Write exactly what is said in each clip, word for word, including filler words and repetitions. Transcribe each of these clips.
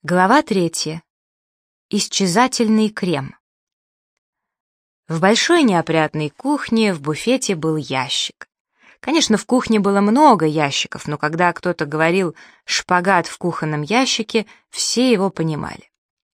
Глава третья. Исчезательный крем. В большой неопрятной кухне в буфете был ящик. Конечно, в кухне было много ящиков, но когда кто-то говорил «шпагат в кухонном ящике», все его понимали.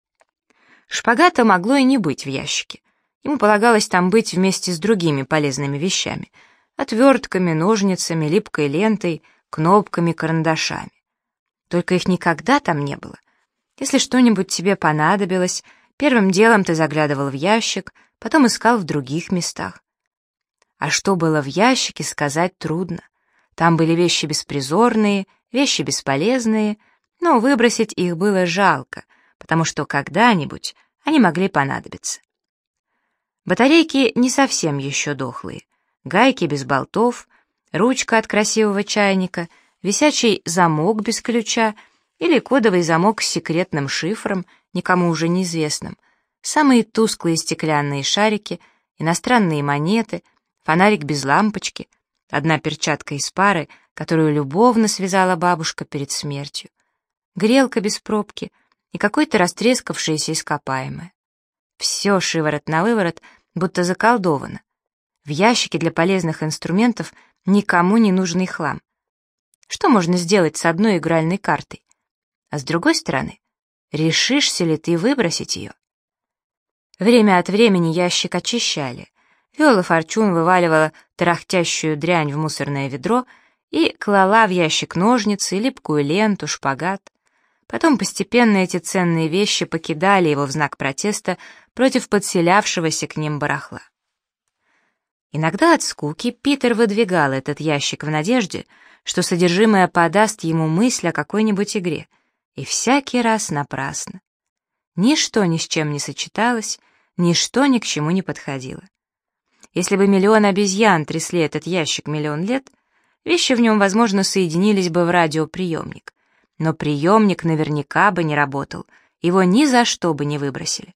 Шпагата могло и не быть в ящике. Ему полагалось там быть вместе с другими полезными вещами: отвертками, ножницами, липкой лентой, кнопками, карандашами. Только их никогда там не было. Если что-нибудь тебе понадобилось, первым делом ты заглядывал в ящик, потом искал в других местах. А что было в ящике, сказать трудно. Там были вещи беспризорные, вещи бесполезные, но выбросить их было жалко, потому что когда-нибудь они могли понадобиться. Батарейки не совсем еще дохлые, гайки без болтов, ручка от красивого чайника, висячий замок без ключа или кодовый замок с секретным шифром, никому уже неизвестным, самые тусклые стеклянные шарики, иностранные монеты, фонарик без лампочки, одна перчатка из пары, которую любовно связала бабушка перед смертью, грелка без пробки и какое-то растрескавшееся ископаемое. Все шиворот на выворот, будто заколдовано. В ящике для полезных инструментов никому не нужный хлам. Что можно сделать с одной игральной картой? А с другой стороны, решишься ли ты выбросить ее? Время от времени ящик очищали. Виола Форчун вываливала тарахтящую дрянь в мусорное ведро и клала в ящик ножницы, липкую ленту, шпагат. Потом постепенно эти ценные вещи покидали его в знак протеста против подселявшегося к ним барахла. Иногда от скуки Питер выдвигал этот ящик в надежде, что содержимое подаст ему мысль о какой-нибудь игре, и всякий раз напрасно. Ничто ни с чем не сочеталось, ничто ни к чему не подходило. Если бы миллион обезьян трясли этот ящик миллион лет, вещи в нем, возможно, соединились бы в радиоприемник, но приемник наверняка бы не работал, его ни за что бы не выбросили.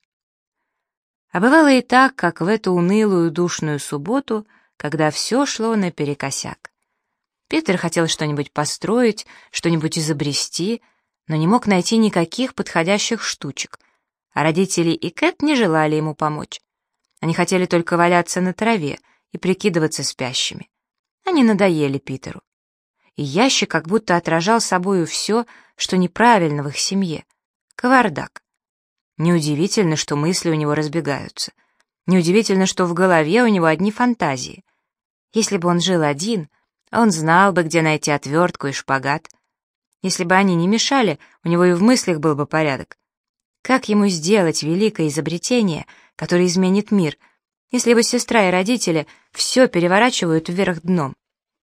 А бывало и так, как в эту унылую душную субботу, когда все шло наперекосяк. Питер хотел что-нибудь построить, что-нибудь изобрести, но не мог найти никаких подходящих штучек, а родители и Кэт не желали ему помочь. Они хотели только валяться на траве и прикидываться спящими. Они надоели Питеру. И ящик как будто отражал собою все, что неправильно в их семье. Кавардак. Неудивительно, что мысли у него разбегаются. Неудивительно, что в голове у него одни фантазии. Если бы он жил один, он знал бы, где найти отвертку и шпагат. Если бы они не мешали, у него и в мыслях был бы порядок. Как ему сделать великое изобретение, которое изменит мир, если его сестра и родители все переворачивают вверх дном?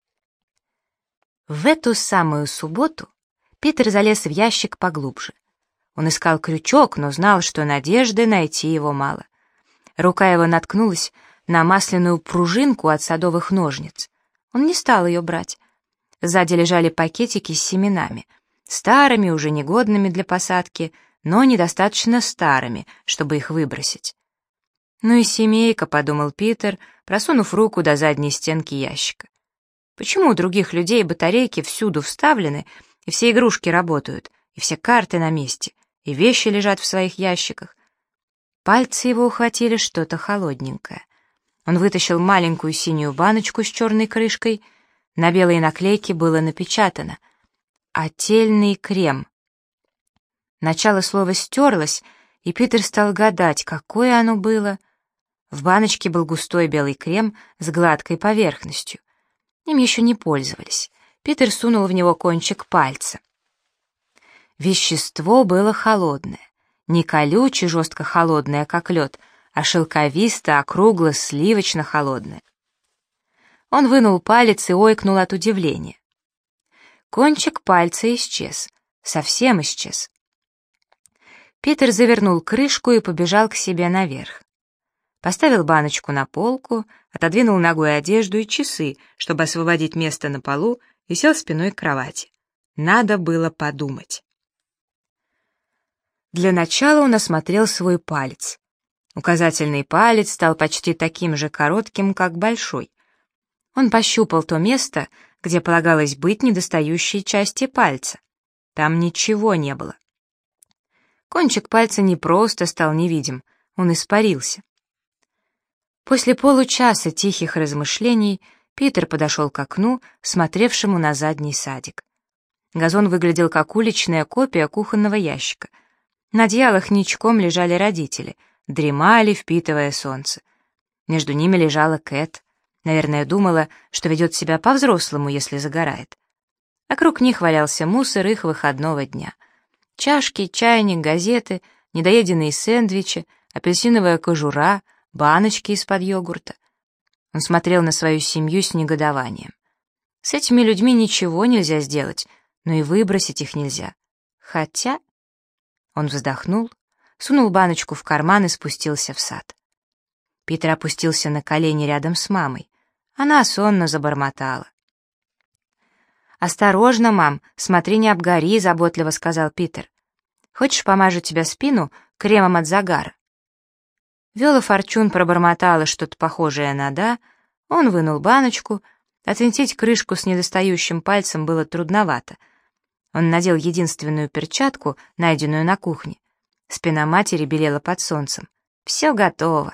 В эту самую субботу Питер залез в ящик поглубже. Он искал крючок, но знал, что надежды найти его мало. Рука его наткнулась на масляную пружинку от садовых ножниц. Он не стал ее брать. Сзади лежали пакетики с семенами, старыми, уже негодными для посадки, но недостаточно старыми, чтобы их выбросить. «Ну и семейка», — подумал Питер, просунув руку до задней стенки ящика. «Почему у других людей батарейки всюду вставлены, и все игрушки работают, и все карты на месте, и вещи лежат в своих ящиках?» Пальцы его ухватили что-то холодненькое. Он вытащил маленькую синюю баночку с черной крышкой. На белой наклейке было напечатано «Ательный крем». Начало слова стерлось, и Питер стал гадать, какое оно было. В баночке был густой белый крем с гладкой поверхностью. Им еще не пользовались. Питер сунул в него кончик пальца. Вещество было холодное. Не колюче, жестко холодное, как лед, а шелковисто, округло, сливочно холодное. Он вынул палец и ойкнул от удивления. Кончик пальца исчез, совсем исчез. Питер завернул крышку и побежал к себе наверх. Поставил баночку на полку, отодвинул ногой одежду и часы, чтобы освободить место на полу, и сел спиной к кровати. Надо было подумать. Для начала он осмотрел свой палец. Указательный палец стал почти таким же коротким, как большой. Он пощупал то место, где полагалось быть недостающей части пальца. Там ничего не было. Кончик пальца не просто стал невидим, он испарился. После получаса тихих размышлений Питер подошел к окну, смотревшему на задний садик. Газон выглядел как уличная копия кухонного ящика. На одеялах ничком лежали родители, дремали, впитывая солнце. Между ними лежала Кэт. Наверное, думала, что ведет себя по-взрослому, если загорает. Вокруг них валялся мусор их выходного дня. Чашки, чайник, газеты, недоеденные сэндвичи, апельсиновая кожура, баночки из-под йогурта. Он смотрел на свою семью с негодованием. С этими людьми ничего нельзя сделать, но и выбросить их нельзя. Хотя... Он вздохнул, сунул баночку в карман и спустился в сад. Питер опустился на колени рядом с мамой. Она сонно забормотала. «Осторожно, мам, смотри, не обгори», — заботливо сказал Питер. «Хочешь, помажу тебе спину кремом от загара?» Виола Форчун пробормотала что-то похожее на «да», он вынул баночку, отвинтить крышку с недостающим пальцем было трудновато. Он надел единственную перчатку, найденную на кухне. Спина матери белела под солнцем. Все готово.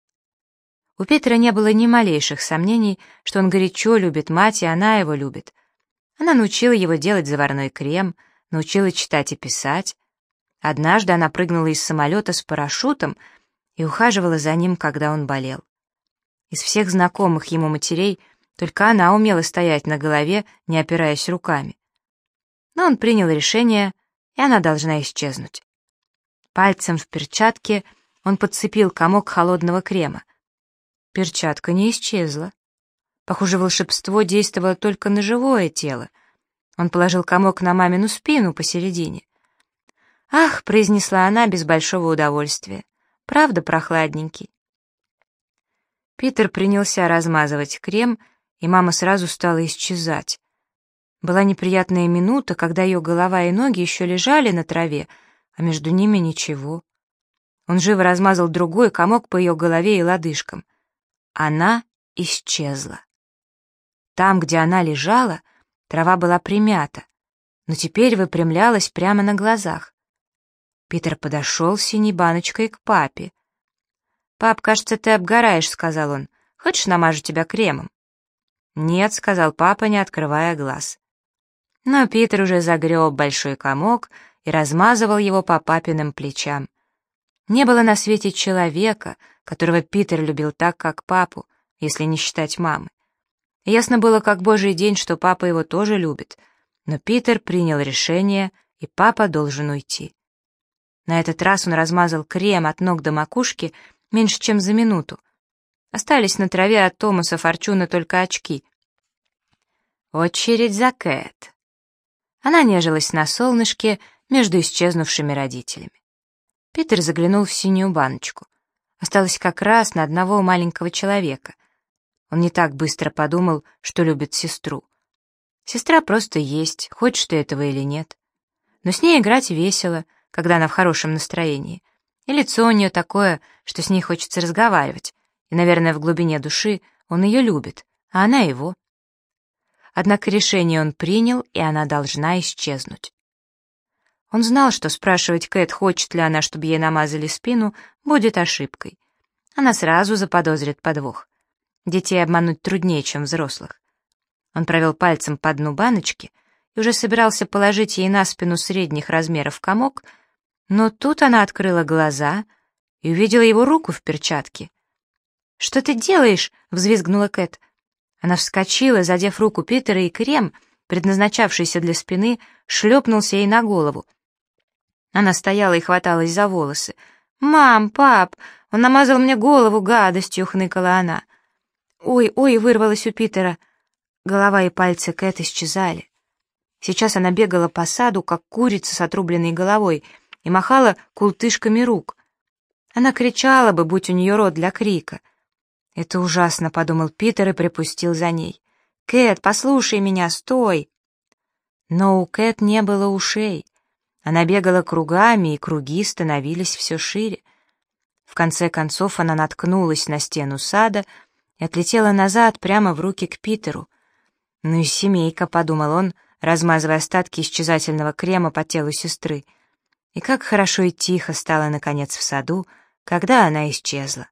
У Питера не было ни малейших сомнений, что он горячо любит мать, и она его любит. Она научила его делать заварной крем, научила читать и писать. Однажды она прыгнула из самолета с парашютом и ухаживала за ним, когда он болел. Из всех знакомых ему матерей только она умела стоять на голове, не опираясь руками. Но он принял решение, и она должна исчезнуть. Пальцем в перчатке он подцепил комок холодного крема. Перчатка не исчезла. Похоже, волшебство действовало только на живое тело. Он положил комок на мамину спину посередине. «Ах!» — произнесла она без большого удовольствия. «Правда прохладненький?» Питер принялся размазывать крем, и мама сразу стала исчезать. Была неприятная минута, когда ее голова и ноги еще лежали на траве, а между ними ничего. Он живо размазал другой комок по ее голове и лодыжкам. Она исчезла. Там, где она лежала, трава была примята, но теперь выпрямлялась прямо на глазах. Питер подошел с синей баночкой к папе. «Пап, кажется, ты обгораешь», — сказал он. «Хочешь, намажу тебя кремом?» «Нет», — сказал папа, не открывая глаз. Но Питер уже загреб большой комок и размазывал его по папиным плечам. Не было на свете человека, которого Питер любил так, как папу, если не считать мамы. И ясно было, как божий день, что папа его тоже любит. Но Питер принял решение, и папа должен уйти. На этот раз он размазал крем от ног до макушки меньше, чем за минуту. Остались на траве от Томаса Форчуна только очки. Очередь за Кэт. Она нежилась на солнышке между исчезнувшими родителями. Питер заглянул в синюю баночку. Осталось как раз на одного маленького человека. Он не так быстро подумал, что любит сестру. Сестра просто есть, хочешь ты этого или нет. Но с ней играть весело, когда она в хорошем настроении. И лицо у нее такое, что с ней хочется разговаривать. И, наверное, в глубине души он ее любит, а она его. Однако решение он принял, и она должна исчезнуть. Он знал, что спрашивать Кэт, хочет ли она, чтобы ей намазали спину, будет ошибкой. Она сразу заподозрит подвох. Детей обмануть труднее, чем взрослых. Он провел пальцем по дну баночки и уже собирался положить ей на спину средних размеров комок, но тут она открыла глаза и увидела его руку в перчатке. «Что ты делаешь?» — взвизгнула Кэт. Она вскочила, задев руку Питера, и крем, предназначавшийся для спины, шлепнулся ей на голову. Она стояла и хваталась за волосы. «Мам, пап, он намазал мне голову гадостью», — хныкала она. «Ой, ой», — вырвалось у Питера. Голова и пальцы Кэт исчезали. Сейчас она бегала по саду, как курица с отрубленной головой, и махала култышками рук. Она кричала бы, будь у нее рот для крика. «Это ужасно», — подумал Питер и припустил за ней. «Кэт, послушай меня, стой!» Но у Кэт не было ушей. Она бегала кругами, и круги становились все шире. В конце концов она наткнулась на стену сада и отлетела назад прямо в руки к Питеру. «Ну и семейка», — подумал он, размазывая остатки исчезательного крема по телу сестры. И как хорошо и тихо стало, наконец, в саду, когда она исчезла.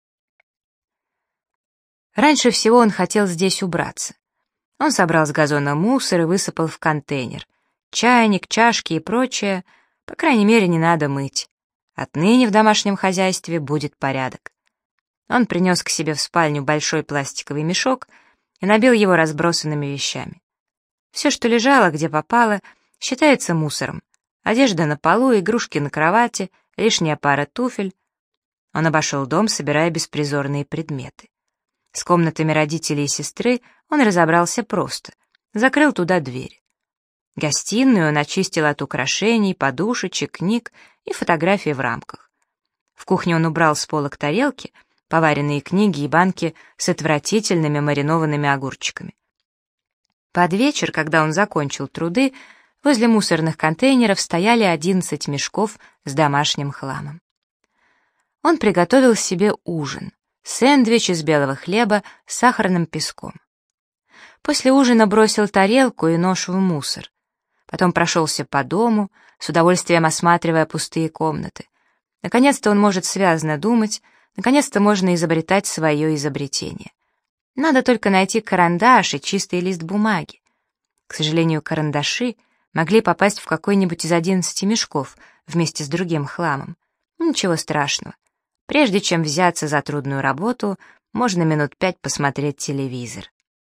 Раньше всего он хотел здесь убраться. Он собрал с газона мусор и высыпал в контейнер. Чайник, чашки и прочее, по крайней мере, не надо мыть. Отныне в домашнем хозяйстве будет порядок. Он принес к себе в спальню большой пластиковый мешок и набил его разбросанными вещами. Все, что лежало, где попало, считается мусором. Одежда на полу, игрушки на кровати, лишняя пара туфель. Он обошел дом, собирая беспризорные предметы. С комнатами родителей и сестры он разобрался просто. Закрыл туда дверь. Гостиную он очистил от украшений, подушечек, книг и фотографий в рамках. В кухне он убрал с полок тарелки, поваренные книги и банки с отвратительными маринованными огурчиками. Под вечер, когда он закончил труды, возле мусорных контейнеров стояли одиннадцать мешков с домашним хламом. Он приготовил себе ужин. Сэндвич из белого хлеба с сахарным песком. После ужина бросил тарелку и нож в мусор. Потом прошелся по дому, с удовольствием осматривая пустые комнаты. Наконец-то он может связно думать, наконец-то можно изобретать свое изобретение. Надо только найти карандаш и чистый лист бумаги. К сожалению, карандаши могли попасть в какой-нибудь из одиннадцати мешков вместе с другим хламом. Ничего страшного. Прежде чем взяться за трудную работу, можно минут пять посмотреть телевизор.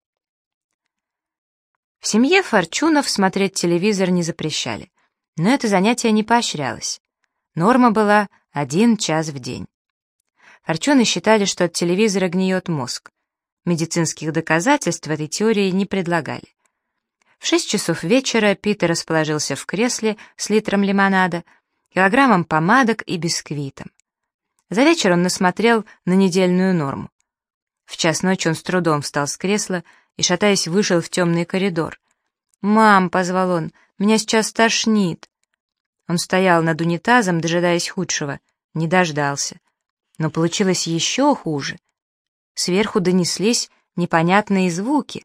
В семье Форчунов смотреть телевизор не запрещали, но это занятие не поощрялось. Норма была один час в день. Форчуны считали, что от телевизора гниет мозг. Медицинских доказательств этой теории не предлагали. В шесть часов вечера Питер расположился в кресле с литром лимонада, килограммом помадок и бисквитом. За вечер он насмотрел на недельную норму. В час ночи он с трудом встал с кресла и, шатаясь, вышел в темный коридор. «Мам», — позвал он, — «меня сейчас тошнит». Он стоял над унитазом, дожидаясь худшего, не дождался. Но получилось еще хуже. Сверху донеслись непонятные звуки.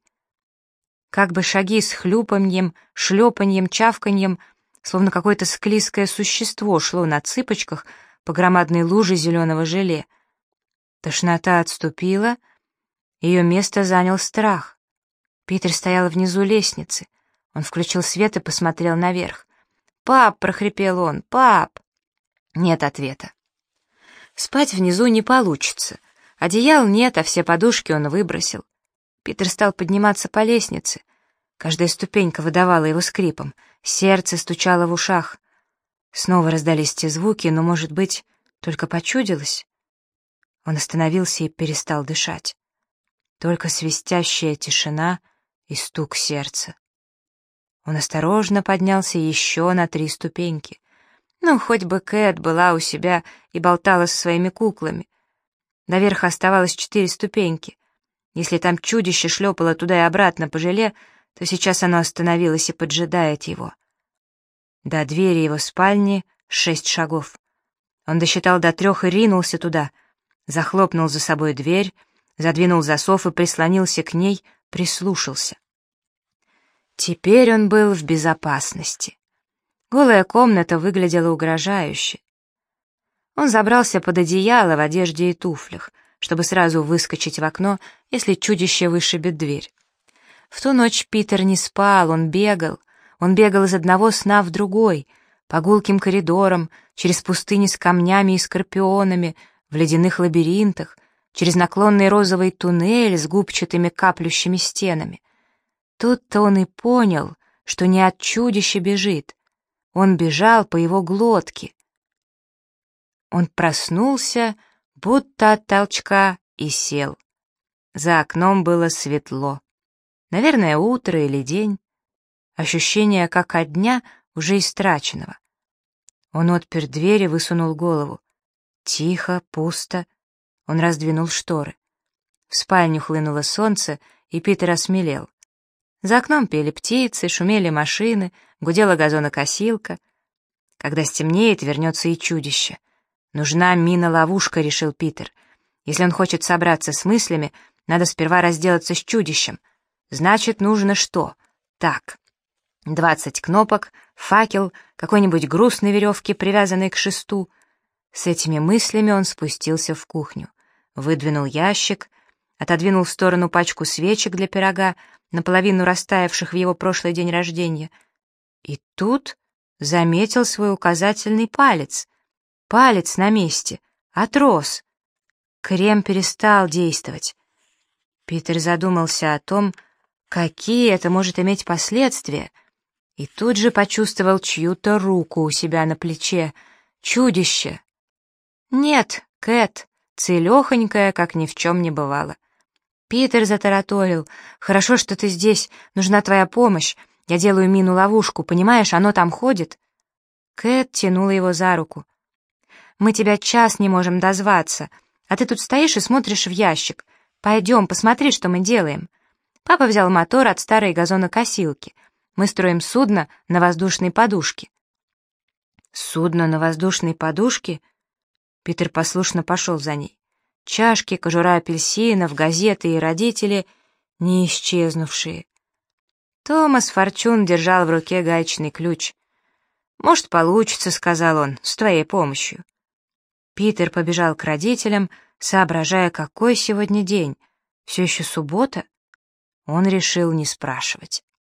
Как бы шаги с хлюпаньем, шлепаньем, чавканьем, словно какое-то склизкое существо шло на цыпочках по громадной луже зеленого желе. Тошнота отступила, ее место занял страх. Питер стоял внизу лестницы. Он включил свет и посмотрел наверх. «Пап!» — прохрипел он. «Пап!» Нет ответа. Спать внизу не получится. Одеял нет, а все подушки он выбросил. Питер стал подниматься по лестнице. Каждая ступенька выдавала его скрипом. Сердце стучало в ушах. Снова раздались те звуки, но, может быть, только почудилось. Он остановился и перестал дышать. Только свистящая тишина и стук сердца. Он осторожно поднялся еще на три ступеньки. Ну, хоть бы Кэт была у себя и болтала со своими куклами. До верха оставалось четыре ступеньки. Если там чудище шлепало туда и обратно по желе, то сейчас оно остановилось и поджидает его. До двери его спальни шесть шагов. Он досчитал до трех и ринулся туда, захлопнул за собой дверь, задвинул засов и прислонился к ней, прислушался. Теперь он был в безопасности. Голая комната выглядела угрожающе. Он забрался под одеяло в одежде и туфлях, чтобы сразу выскочить в окно, если чудище вышибет дверь. В ту ночь Питер не спал, он бегал. Он бегал из одного сна в другой, по гулким коридорам, через пустыни с камнями и скорпионами, в ледяных лабиринтах, через наклонный розовый туннель с губчатыми каплющими стенами. Тут-то он и понял, что не от чудища бежит. Он бежал по его глотке. Он проснулся, будто от толчка, и сел. За окном было светло. Наверное, утро или день. Ощущение, как от дня, уже истраченного. Он отпер дверь и высунул голову. Тихо, пусто. Он раздвинул шторы. В спальню хлынуло солнце, и Питер осмелел. За окном пели птицы, шумели машины, гудела газонокосилка. Когда стемнеет, вернется и чудище. «Нужна мина-ловушка», — решил Питер. «Если он хочет собраться с мыслями, надо сперва разделаться с чудищем. Значит, нужно что? Так». Двадцать кнопок, факел, какой-нибудь груз на веревке, привязанный к шесту. С этими мыслями он спустился в кухню, выдвинул ящик, отодвинул в сторону пачку свечек для пирога, наполовину растаявших в его прошлый день рождения, и тут заметил свой указательный палец. Палец на месте, отрос. Крем перестал действовать. Питер задумался о том, какие это может иметь последствия, и тут же почувствовал чью-то руку у себя на плече. Чудище! Нет, Кэт, целехонькая, как ни в чем не бывало. Питер затараторил. «Хорошо, что ты здесь, нужна твоя помощь. Я делаю мину-ловушку, понимаешь, оно там ходит». Кэт тянула его за руку. «Мы тебя час не можем дозваться, а ты тут стоишь и смотришь в ящик. Пойдем, посмотри, что мы делаем». Папа взял мотор от старой газонокосилки. Мы строим судно на воздушной подушке. Судно на воздушной подушке? Питер послушно пошел за ней. Чашки, кожура апельсинов, газеты и родители, не исчезнувшие. Томас Форчун держал в руке гаечный ключ. «Может, получится», — сказал он, — «с твоей помощью». Питер побежал к родителям, соображая, какой сегодня день. Все еще суббота? Он решил не спрашивать.